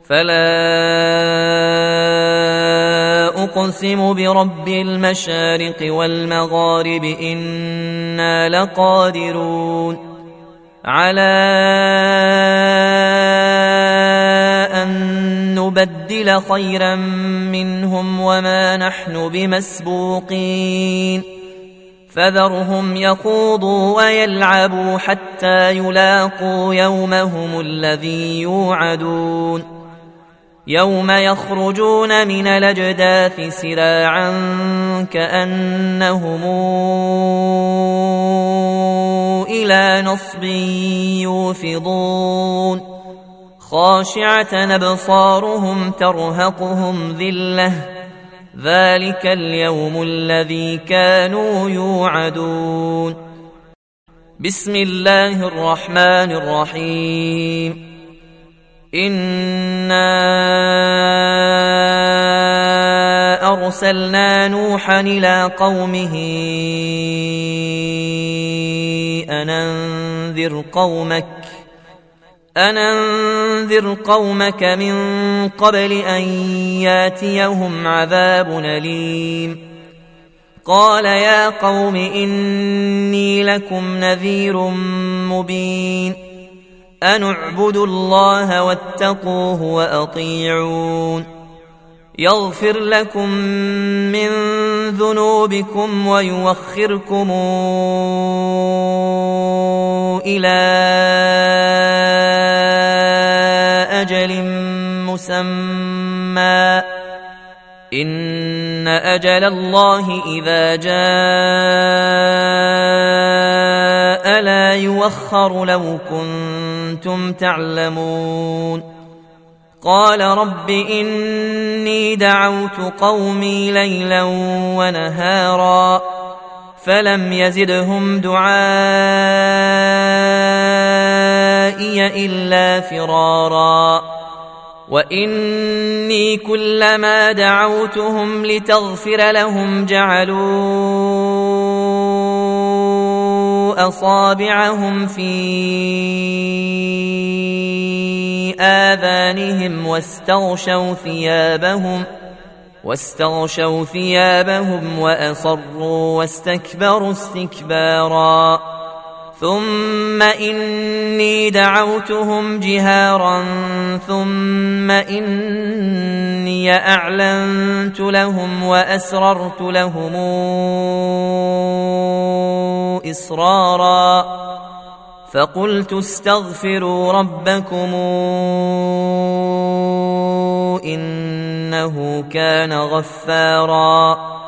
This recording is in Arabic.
فلا أقسم برب المشارق والمغارب إنا لقادرون على أن نبدل خيرا منهم وما نحن بمسبوقين فذرهم يخوضوا ويلعبوا حتى يلاقوا يومهم الذي يوعدون يوم يخرجون من الأجداث سراعا كأنهم إلى نصب يوفضون خاشعة أبصارهم ترهقهم ذلة ذلك اليوم الذي كانوا يوعدون بسم الله الرحمن الرحيم إنا أرسلنا نوحا إلى قومه أن أنذر قومك من قبل أن ياتيهم عذاب أليم قال يا قوم إني لكم نذير مبين أن اعبدوا الله واتقوه وأطيعون يغفر لكم من ذنوبكم ويوخركم إلى أجل مسمى إن أجل الله إذا جاء لا يوخر لو كنتم تعلمون قال رب إني دعوت قومي ليلا ونهارا فلم يزدهم دعائي إلا فرارا وإني كلما دعوتهم لتغفر لهم جعلوا أصابعهم في آذانهم واستغشوا ثيابهم وأصروا واستكبروا استكبارا ثم إني دعوتهم جهارا ثم إني أعلنت لهم وأسررت لهم إسرارا فقلت استغفروا ربكم إنه كان غفارا